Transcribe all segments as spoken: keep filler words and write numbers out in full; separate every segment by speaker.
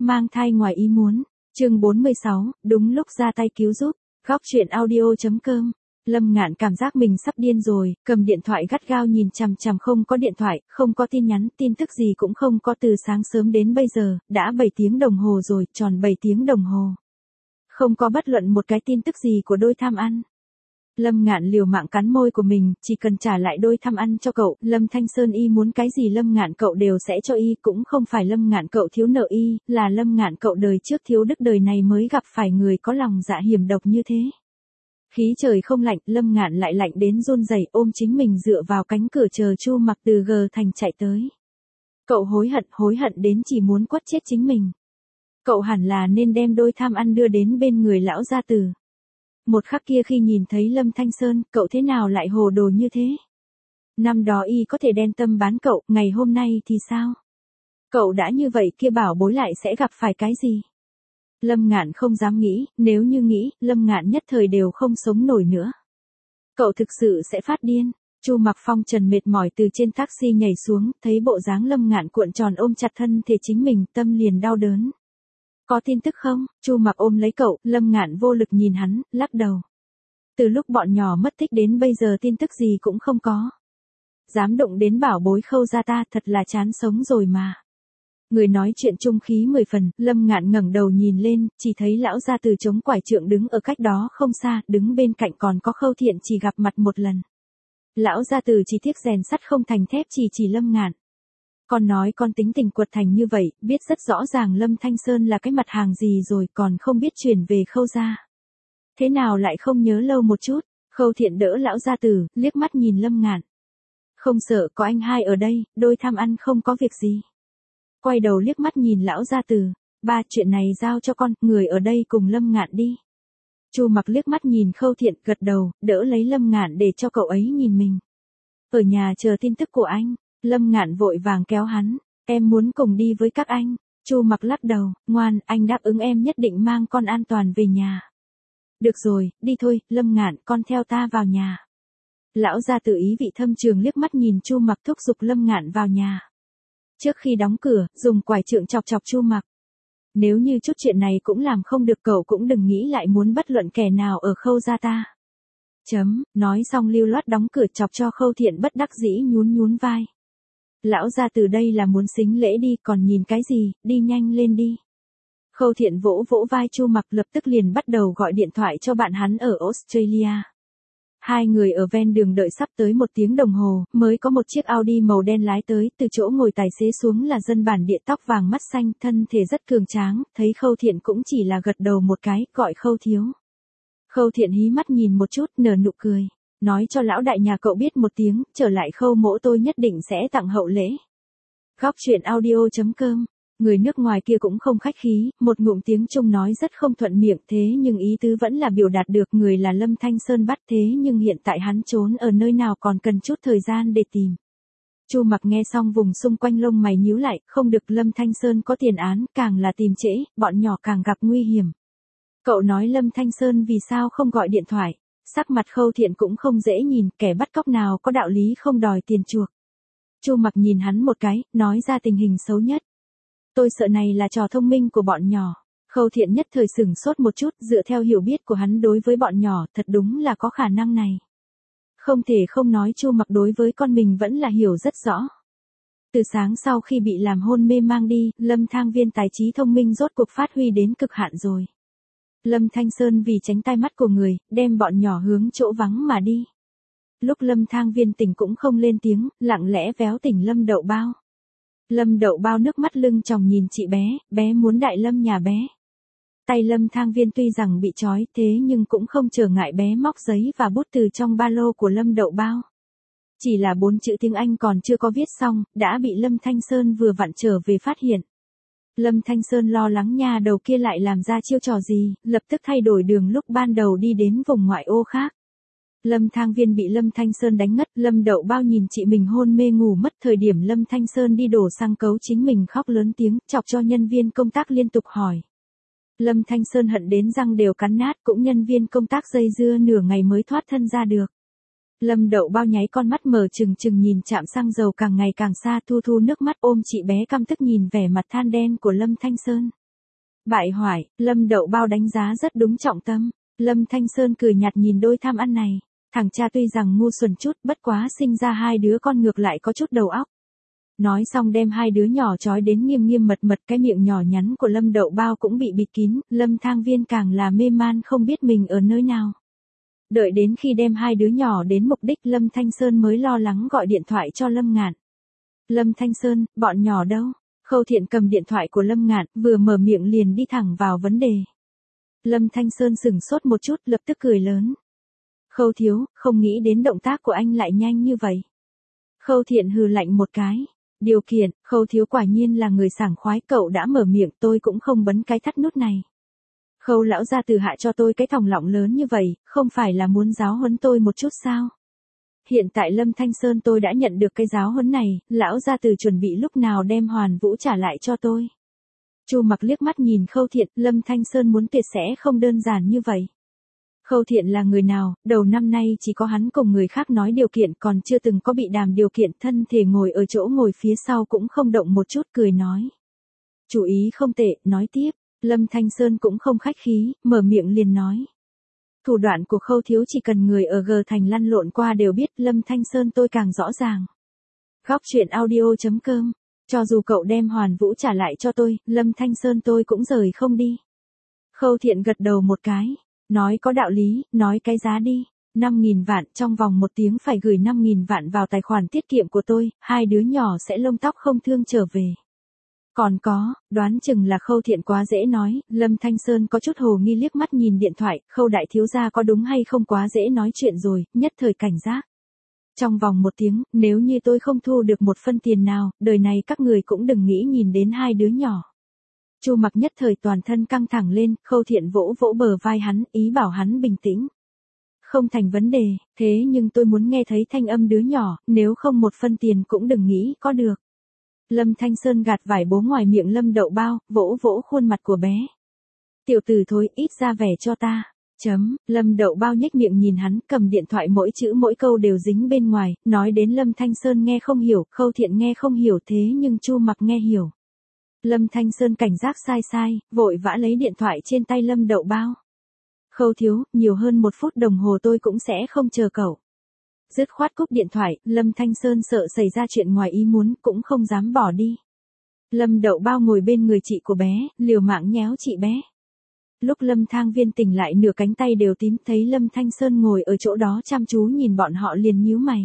Speaker 1: mang thai ngoài ý muốn. Chương bốn mươi sáu, đúng lúc ra tay cứu giúp. Góc truyện audio.com. Lâm Ngạn cảm giác mình sắp điên rồi, cầm điện thoại gắt gao nhìn chằm chằm, không có điện thoại, không có tin nhắn, tin tức gì cũng không có, từ sáng sớm đến bây giờ, đã bảy tiếng đồng hồ rồi, tròn bảy tiếng đồng hồ. Không có bất luận một cái tin tức gì của đôi tham ăn. Lâm Ngạn liều mạng cắn môi của mình, chỉ cần trả lại đôi tham ăn cho cậu, Lâm Thanh Sơn y muốn cái gì Lâm Ngạn cậu đều sẽ cho y, cũng không phải Lâm Ngạn cậu thiếu nợ y, là Lâm Ngạn cậu đời trước thiếu đức đời này mới gặp phải người có lòng dạ hiểm độc như thế. Khí trời không lạnh, Lâm Ngạn lại lạnh đến run rẩy, ôm chính mình dựa vào cánh cửa chờ Chu Mặc từ G thành chạy tới. Cậu hối hận, hối hận đến chỉ muốn quất chết chính mình. Cậu hẳn là nên đem đôi tham ăn đưa đến bên người lão gia tử. Một khắc kia khi nhìn thấy Lâm Thanh Sơn, cậu thế nào lại hồ đồ như thế? Năm đó y có thể đen tâm bán cậu, ngày hôm nay thì sao? Cậu đã như vậy kia bảo bối lại sẽ gặp phải cái gì? Lâm Ngạn không dám nghĩ, nếu như nghĩ, Lâm Ngạn nhất thời đều không sống nổi nữa. Cậu thực sự sẽ phát điên. Chu Mặc Phong trần mệt mỏi từ trên taxi nhảy xuống, thấy bộ dáng Lâm Ngạn cuộn tròn ôm chặt thân thể chính mình, tâm liền đau đớn. Có tin tức không? Chu Mặc ôm lấy cậu, Lâm Ngạn vô lực nhìn hắn, lắc đầu. Từ lúc bọn nhỏ mất tích đến bây giờ tin tức gì cũng không có. Dám động đến bảo bối Khâu gia ta, thật là chán sống rồi mà. Người nói chuyện trung khí mười phần, Lâm Ngạn ngẩng đầu nhìn lên, chỉ thấy lão gia từ chống quải trượng đứng ở cách đó không xa, đứng bên cạnh còn có Khâu Thiện chỉ gặp mặt một lần. Lão gia từ chỉ tiếc rèn sắt không thành thép, chỉ chỉ Lâm Ngạn. Con nói con tính tình quật thành như vậy, biết rất rõ ràng Lâm Thanh Sơn là cái mặt hàng gì rồi, còn không biết chuyển về Khâu gia. Thế nào lại không nhớ lâu một chút? Khâu Thiện đỡ lão gia tử, liếc mắt nhìn Lâm Ngạn. Không sợ, có anh hai ở đây, đôi tham ăn không có việc gì. Quay đầu liếc mắt nhìn lão gia tử, ba, chuyện này giao cho con, người ở đây cùng Lâm Ngạn đi. Chu Mặc liếc mắt nhìn Khâu Thiện, gật đầu, đỡ lấy Lâm Ngạn để cho cậu ấy nhìn mình. Ở nhà chờ tin tức của anh. Lâm Ngạn vội vàng kéo hắn, em muốn cùng đi với các anh. Chu Mặc lắc đầu, ngoan, anh đáp ứng em nhất định mang con an toàn về nhà. Được rồi, đi thôi, Lâm Ngạn, con theo ta vào nhà. Lão gia tử ý vị thâm trường liếc mắt nhìn Chu Mặc, thúc giục Lâm Ngạn vào nhà. Trước khi đóng cửa, dùng quải trượng chọc chọc Chu Mặc. Nếu như chút chuyện này cũng làm không được, cậu cũng đừng nghĩ lại muốn bất luận kẻ nào ở Khâu gia ta. Chấm, nói xong lưu loát đóng cửa, chọc cho Khâu Thiện bất đắc dĩ nhún nhún vai. Lão gia từ đây là muốn xính lễ đi, còn nhìn cái gì, đi nhanh lên đi. Khâu Thiện vỗ vỗ vai Chu Mặc, lập tức liền bắt đầu gọi điện thoại cho bạn hắn ở Australia. Hai người ở ven đường đợi sắp tới một tiếng đồng hồ, mới có một chiếc Audi màu đen lái tới, từ chỗ ngồi tài xế xuống là dân bản địa tóc vàng mắt xanh, thân thể rất cường tráng, thấy Khâu Thiện cũng chỉ là gật đầu một cái, gọi Khâu thiếu. Khâu Thiện hí mắt nhìn một chút, nở nụ cười. Nói cho lão đại nhà cậu biết một tiếng, trở lại Khâu mỗ tôi nhất định sẽ tặng hậu lễ. Góc truyện audio.com. Người nước ngoài kia cũng không khách khí, một ngụm tiếng Trung nói rất không thuận miệng, thế nhưng ý tứ vẫn là biểu đạt được người là Lâm Thanh Sơn bắt, thế nhưng hiện tại hắn trốn ở nơi nào còn cần chút thời gian để tìm. Chu Mặc nghe xong vùng xung quanh lông mày nhíu lại, không được, Lâm Thanh Sơn có tiền án, càng là tìm trễ, bọn nhỏ càng gặp nguy hiểm. Cậu nói Lâm Thanh Sơn vì sao không gọi điện thoại? Sắc mặt Khâu Thiện cũng không dễ nhìn, kẻ bắt cóc nào có đạo lý không đòi tiền chuộc. Chu Mặc nhìn hắn một cái, nói ra tình hình xấu nhất. Tôi sợ này là trò thông minh của bọn nhỏ. Khâu Thiện nhất thời sửng sốt một chút, dựa theo hiểu biết của hắn đối với bọn nhỏ, thật đúng là có khả năng này. Không thể không nói Chu Mặc đối với con mình vẫn là hiểu rất rõ. Từ sáng sau khi bị làm hôn mê mang đi, Lâm Thang Viên tài trí thông minh rốt cuộc phát huy đến cực hạn rồi. Lâm Thanh Sơn vì tránh tai mắt của người, đem bọn nhỏ hướng chỗ vắng mà đi. Lúc Lâm Thang Viên tỉnh cũng không lên tiếng, lặng lẽ véo tỉnh Lâm Đậu Bao. Lâm Đậu Bao nước mắt lưng tròng nhìn chị bé, bé muốn đại Lâm nhà bé. Tay Lâm Thang Viên tuy rằng bị trói, thế nhưng cũng không trở ngại bé móc giấy và bút từ trong ba lô của Lâm Đậu Bao. Chỉ là bốn chữ tiếng Anh còn chưa có viết xong, đã bị Lâm Thanh Sơn vừa vặn trở về phát hiện. Lâm Thanh Sơn lo lắng nhà đầu kia lại làm ra chiêu trò gì, lập tức thay đổi đường lúc ban đầu đi đến vùng ngoại ô khác. Lâm Thang Viên bị Lâm Thanh Sơn đánh ngất, Lâm Đậu Bao nhìn chị mình hôn mê ngủ mất, thời điểm Lâm Thanh Sơn đi đổ xăng cấu chính mình khóc lớn tiếng, chọc cho nhân viên công tác liên tục hỏi. Lâm Thanh Sơn hận đến răng đều cắn nát, cũng nhân viên công tác dây dưa nửa ngày mới thoát thân ra được. Lâm Đậu Bao nháy con mắt mở trừng trừng nhìn trạm xăng dầu càng ngày càng xa, thu thu nước mắt ôm chị bé căm tức nhìn vẻ mặt than đen của Lâm Thanh Sơn. Bại hoại, Lâm Đậu Bao đánh giá rất đúng trọng tâm. Lâm Thanh Sơn cười nhạt nhìn đôi tham ăn này. Thằng cha tuy rằng ngu xuẩn chút, bất quá sinh ra hai đứa con ngược lại có chút đầu óc. Nói xong đem hai đứa nhỏ trói đến nghiêm nghiêm mật mật, cái miệng nhỏ nhắn của Lâm Đậu Bao cũng bị bịt kín, Lâm Thang Viên càng là mê man không biết mình ở nơi nào. Đợi đến khi đem hai đứa nhỏ đến mục đích, Lâm Thanh Sơn mới lo lắng gọi điện thoại cho Lâm Ngạn. Lâm Thanh Sơn, bọn nhỏ đâu? Khâu Thiện cầm điện thoại của Lâm Ngạn, vừa mở miệng liền đi thẳng vào vấn đề. Lâm Thanh Sơn sửng sốt một chút, lập tức cười lớn. Khâu thiếu, không nghĩ đến động tác của anh lại nhanh như vậy. Khâu Thiện hừ lạnh một cái. Điều kiện, Khâu thiếu quả nhiên là người sảng khoái, cậu đã mở miệng tôi cũng không bấn cái thắt nút này. Khâu lão gia từ hạ cho tôi cái thòng lọng lớn như vậy, không phải là muốn giáo huấn tôi một chút sao? Hiện tại Lâm Thanh Sơn tôi đã nhận được cái giáo huấn này, lão gia từ chuẩn bị lúc nào đem Hoàn Vũ trả lại cho tôi. Chu Mặc liếc mắt nhìn Khâu Thiện, Lâm Thanh Sơn muốn tuyệt sẽ không đơn giản như vậy. Khâu Thiện là người nào, đầu năm nay chỉ có hắn cùng người khác nói điều kiện, còn chưa từng có bị đàm điều kiện, thân thể ngồi ở chỗ ngồi phía sau cũng không động một chút, cười nói. Chủ ý không tệ, nói tiếp. Lâm Thanh Sơn cũng không khách khí, mở miệng liền nói. Thủ đoạn của Khâu thiếu chỉ cần người ở G thành lăn lộn qua đều biết, Lâm Thanh Sơn tôi càng rõ ràng. Góc truyện audio chấm com, cho dù cậu đem Hoàn Vũ trả lại cho tôi, Lâm Thanh Sơn tôi cũng rời không đi. Khâu Thiện gật đầu một cái, nói có đạo lý, nói cái giá đi. năm nghìn vạn, trong vòng một tiếng phải gửi năm nghìn vạn vào tài khoản tiết kiệm của tôi, hai đứa nhỏ sẽ lông tóc không thương trở về. Còn có, đoán chừng là Khâu Thiện quá dễ nói, Lâm Thanh Sơn có chút hồ nghi liếc mắt nhìn điện thoại, Khâu đại thiếu gia có đúng hay không quá dễ nói chuyện rồi, nhất thời cảnh giác. Trong vòng một tiếng, nếu như tôi không thu được một phân tiền nào, đời này các người cũng đừng nghĩ nhìn đến hai đứa nhỏ. Chu Mặc nhất thời toàn thân căng thẳng lên, Khâu Thiện vỗ vỗ bờ vai hắn, ý bảo hắn bình tĩnh. Không thành vấn đề, thế nhưng tôi muốn nghe thấy thanh âm đứa nhỏ, nếu không một phân tiền cũng đừng nghĩ có được. Lâm Thanh Sơn gạt vải bố ngoài miệng Lâm Đậu Bao, vỗ vỗ khuôn mặt của bé. Tiểu tử thối, ít ra vẻ cho ta. Chấm, Lâm Đậu Bao nhếch miệng nhìn hắn, cầm điện thoại mỗi chữ mỗi câu đều dính bên ngoài, nói đến Lâm Thanh Sơn nghe không hiểu, Khâu Thiện nghe không hiểu, thế nhưng Chu Mặc nghe hiểu. Lâm Thanh Sơn cảnh giác sai sai, vội vã lấy điện thoại trên tay Lâm Đậu Bao. Khâu thiếu, nhiều hơn một phút đồng hồ tôi cũng sẽ không chờ cậu. Dứt khoát cúp điện thoại, Lâm Thanh Sơn sợ xảy ra chuyện ngoài ý muốn, cũng không dám bỏ đi. Lâm Đậu Bao ngồi bên người chị của bé, liều mạng nhéo chị bé. Lúc Lâm Thang Viên tỉnh lại nửa cánh tay đều tím, thấy Lâm Thanh Sơn ngồi ở chỗ đó chăm chú nhìn bọn họ liền nhíu mày.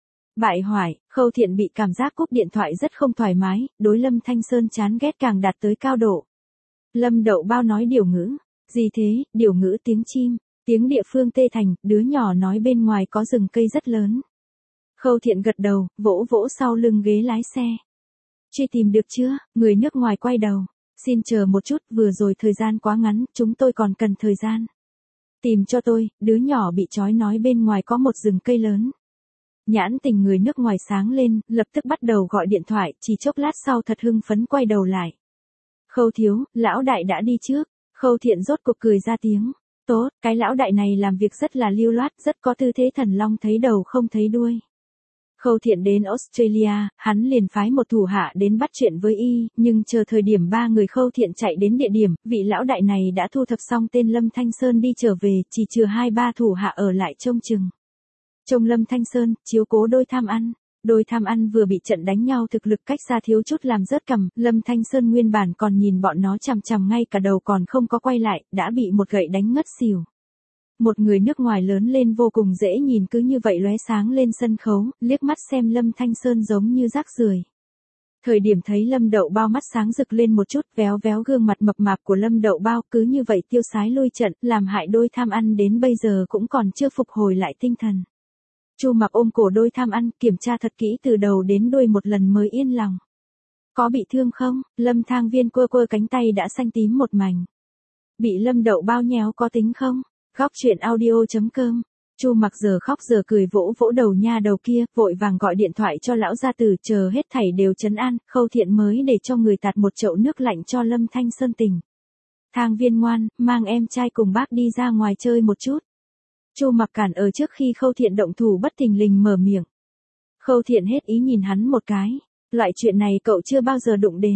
Speaker 1: Bại hoại, Khâu Thiện bị cảm giác cúp điện thoại rất không thoải mái, đối Lâm Thanh Sơn chán ghét càng đạt tới cao độ. Lâm Đậu Bao nói điều ngữ. Gì thế, điều ngữ tiếng chim. Tiếng địa phương Tê Thành, đứa nhỏ nói bên ngoài có rừng cây rất lớn. Khâu Thiện gật đầu, vỗ vỗ sau lưng ghế lái xe. Truy tìm được chưa? Người nước ngoài quay đầu. Xin chờ một chút, vừa rồi thời gian quá ngắn, chúng tôi còn cần thời gian. Tìm cho tôi, đứa nhỏ bị trói nói bên ngoài có một rừng cây lớn. Nhãn tình người nước ngoài sáng lên, lập tức bắt đầu gọi điện thoại, chỉ chốc lát sau thật hưng phấn quay đầu lại. Khâu thiếu, lão đại đã đi trước. Khâu Thiện rốt cuộc cười ra tiếng. Tốt, cái lão đại này làm việc rất là lưu loát, rất có tư thế thần long thấy đầu không thấy đuôi. Khâu Thiện đến Australia, hắn liền phái một thủ hạ đến bắt chuyện với y, nhưng chờ thời điểm ba người Khâu Thiện chạy đến địa điểm, vị lão đại này đã thu thập xong tên Lâm Thanh Sơn đi trở về, chỉ trừ hai ba thủ hạ ở lại trông chừng. Trông Lâm Thanh Sơn, chiếu cố đôi tham ăn. Đôi tham ăn vừa bị trận đánh nhau thực lực cách xa thiếu chút làm rớt cằm, Lâm Thanh Sơn nguyên bản còn nhìn bọn nó chằm chằm ngay cả đầu còn không có quay lại, đã bị một gậy đánh ngất xỉu. Một người nước ngoài lớn lên vô cùng dễ nhìn cứ như vậy lóe sáng lên sân khấu, liếc mắt xem Lâm Thanh Sơn giống như rác rưởi. Thời điểm thấy Lâm Đậu Bao mắt sáng rực lên một chút, véo véo gương mặt mập mạp của Lâm Đậu Bao cứ như vậy tiêu sái lui trận, làm hại đôi tham ăn đến bây giờ cũng còn chưa phục hồi lại tinh thần. Chu Mặc ôm cổ đôi tham ăn, kiểm tra thật kỹ từ đầu đến đuôi một lần mới yên lòng. Có bị thương không? Lâm Thang Viên quơ quơ cánh tay đã xanh tím một mảnh. Bị Lâm Đậu Bao nhéo có tính không? Góc truyện audio chấm com. Chu Mặc giờ khóc giờ cười vỗ vỗ đầu nha đầu kia, vội vàng gọi điện thoại cho lão gia tử, chờ hết thảy đều trấn an, Khâu Thiện mới để cho người tạt một chậu nước lạnh cho Lâm Thanh Sơn tỉnh. Thang Viên ngoan, mang em trai cùng bác đi ra ngoài chơi một chút. Chu Mặc cản ở trước khi Khâu Thiện động thủ bất thình lình mở miệng. Khâu Thiện hết ý nhìn hắn một cái. Loại chuyện này cậu chưa bao giờ đụng đến.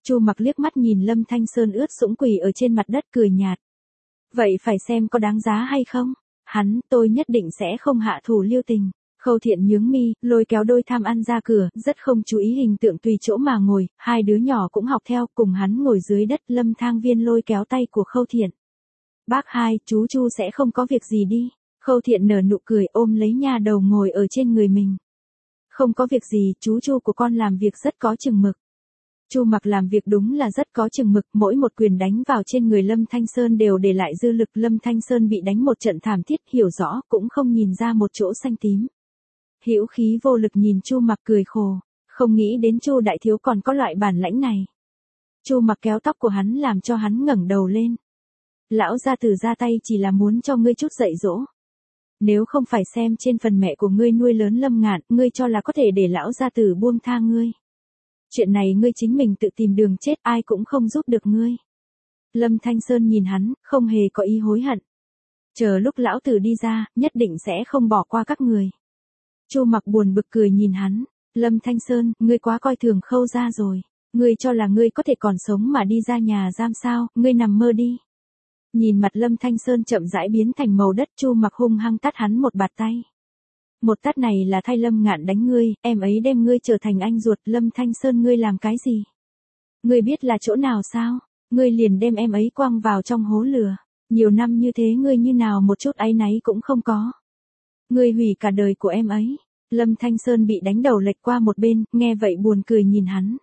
Speaker 1: Chu Mặc liếc mắt nhìn Lâm Thanh Sơn ướt sũng quỳ ở trên mặt đất cười nhạt. Vậy phải xem có đáng giá hay không? Hắn, tôi nhất định sẽ không hạ thủ lưu tình. Khâu Thiện nhướng mi, lôi kéo đôi tham ăn ra cửa, rất không chú ý hình tượng tùy chỗ mà ngồi, hai đứa nhỏ cũng học theo, cùng hắn ngồi dưới đất. Lâm Thang Viên lôi kéo tay của Khâu Thiện. Bác hai, chú Chu sẽ không có việc gì đi. Khâu Thiện nở nụ cười ôm lấy nha đầu ngồi ở trên người mình. Không có việc gì, chú Chu của con làm việc rất có chừng mực. Chu Mặc làm việc đúng là rất có chừng mực, mỗi một quyền đánh vào trên người Lâm Thanh Sơn đều để lại dư lực. Lâm Thanh Sơn bị đánh một trận thảm thiết, hiểu rõ, cũng không nhìn ra một chỗ xanh tím. Hữu khí vô lực nhìn Chu Mặc cười khổ, không nghĩ đến Chu đại thiếu còn có loại bản lãnh này. Chu Mặc kéo tóc của hắn làm cho hắn ngẩng đầu lên. Lão gia tử ra tay chỉ là muốn cho ngươi chút dạy dỗ. Nếu không phải xem trên phần mẹ của ngươi nuôi lớn Lâm Ngạn, ngươi cho là có thể để lão gia tử buông tha ngươi. Chuyện này ngươi chính mình tự tìm đường chết, ai cũng không giúp được ngươi. Lâm Thanh Sơn nhìn hắn, không hề có ý hối hận. Chờ lúc lão tử đi ra, nhất định sẽ không bỏ qua các người. Chu Mặc buồn bực cười nhìn hắn. Lâm Thanh Sơn, ngươi quá coi thường Khâu gia rồi. Ngươi cho là ngươi có thể còn sống mà đi ra nhà giam sao, ngươi nằm mơ đi. Nhìn mặt Lâm Thanh Sơn chậm rãi biến thành màu đất, Chu Mặc hung hăng tát hắn một bạt tay. Một tát này là thay Lâm Ngạn đánh ngươi, em ấy đem ngươi trở thành anh ruột. Lâm Thanh Sơn, ngươi làm cái gì? Ngươi biết là chỗ nào sao? Ngươi liền đem em ấy quăng vào trong hố lửa. Nhiều năm như thế ngươi như nào một chút áy náy cũng không có. Ngươi hủy cả đời của em ấy. Lâm Thanh Sơn bị đánh đầu lệch qua một bên, nghe vậy buồn cười nhìn hắn.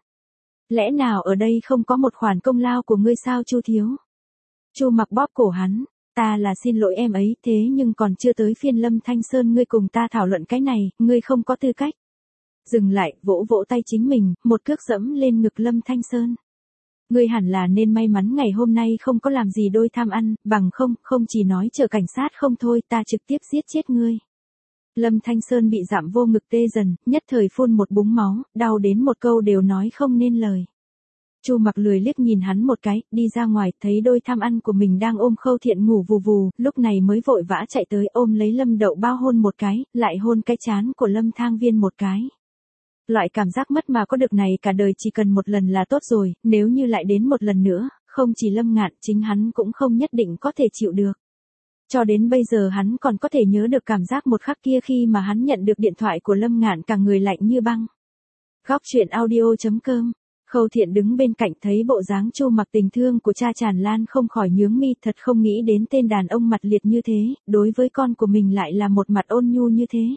Speaker 1: Lẽ nào ở đây không có một khoản công lao của ngươi sao Chu thiếu? Chu Mặc bóp cổ hắn. Ta là xin lỗi em ấy, thế nhưng còn chưa tới phiên Lâm Thanh Sơn ngươi cùng ta thảo luận cái này, ngươi không có tư cách. Dừng lại, vỗ vỗ tay chính mình, một cước dẫm lên ngực Lâm Thanh Sơn. Ngươi hẳn là nên may mắn ngày hôm nay không có làm gì đôi tham ăn, bằng không, không chỉ nói chờ cảnh sát không thôi, ta trực tiếp giết chết ngươi. Lâm Thanh Sơn bị dạm vô ngực tê dần, nhất thời phun một búng máu, đau đến một câu đều nói không nên lời. Chu Mặc lười liếc nhìn hắn một cái, đi ra ngoài, thấy đôi tham ăn của mình đang ôm Khâu Thiện ngủ vù vù, lúc này mới vội vã chạy tới ôm lấy Lâm Đậu Bao hôn một cái, lại hôn cái trán của Lâm Thang Viên một cái. Loại cảm giác mất mà có được này cả đời chỉ cần một lần là tốt rồi, nếu như lại đến một lần nữa, không chỉ Lâm Ngạn, chính hắn cũng không nhất định có thể chịu được. Cho đến bây giờ hắn còn có thể nhớ được cảm giác một khắc kia khi mà hắn nhận được điện thoại của Lâm Ngạn, cả người lạnh như băng. Góc truyện audio chấm com. Khâu Thiện đứng bên cạnh thấy bộ dáng Chu Mặc tình thương của cha tràn lan không khỏi nhướng mi, thật không nghĩ đến tên đàn ông mặt liệt như thế, đối với con của mình lại là một mặt ôn nhu như thế.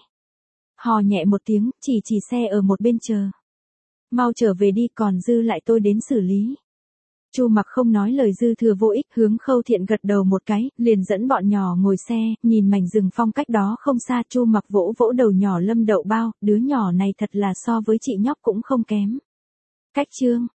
Speaker 1: Hò nhẹ một tiếng, chỉ chỉ xe ở một bên chờ. Mau trở về đi, còn dư lại tôi đến xử lý. Chu Mặc không nói lời dư thừa vô ích, hướng Khâu Thiện gật đầu một cái, liền dẫn bọn nhỏ ngồi xe, nhìn mảnh rừng phong cách đó không xa. Chu Mặc vỗ vỗ đầu nhỏ Lâm Đậu Bao, đứa nhỏ này thật là so với chị nhóc cũng không kém. Cách chương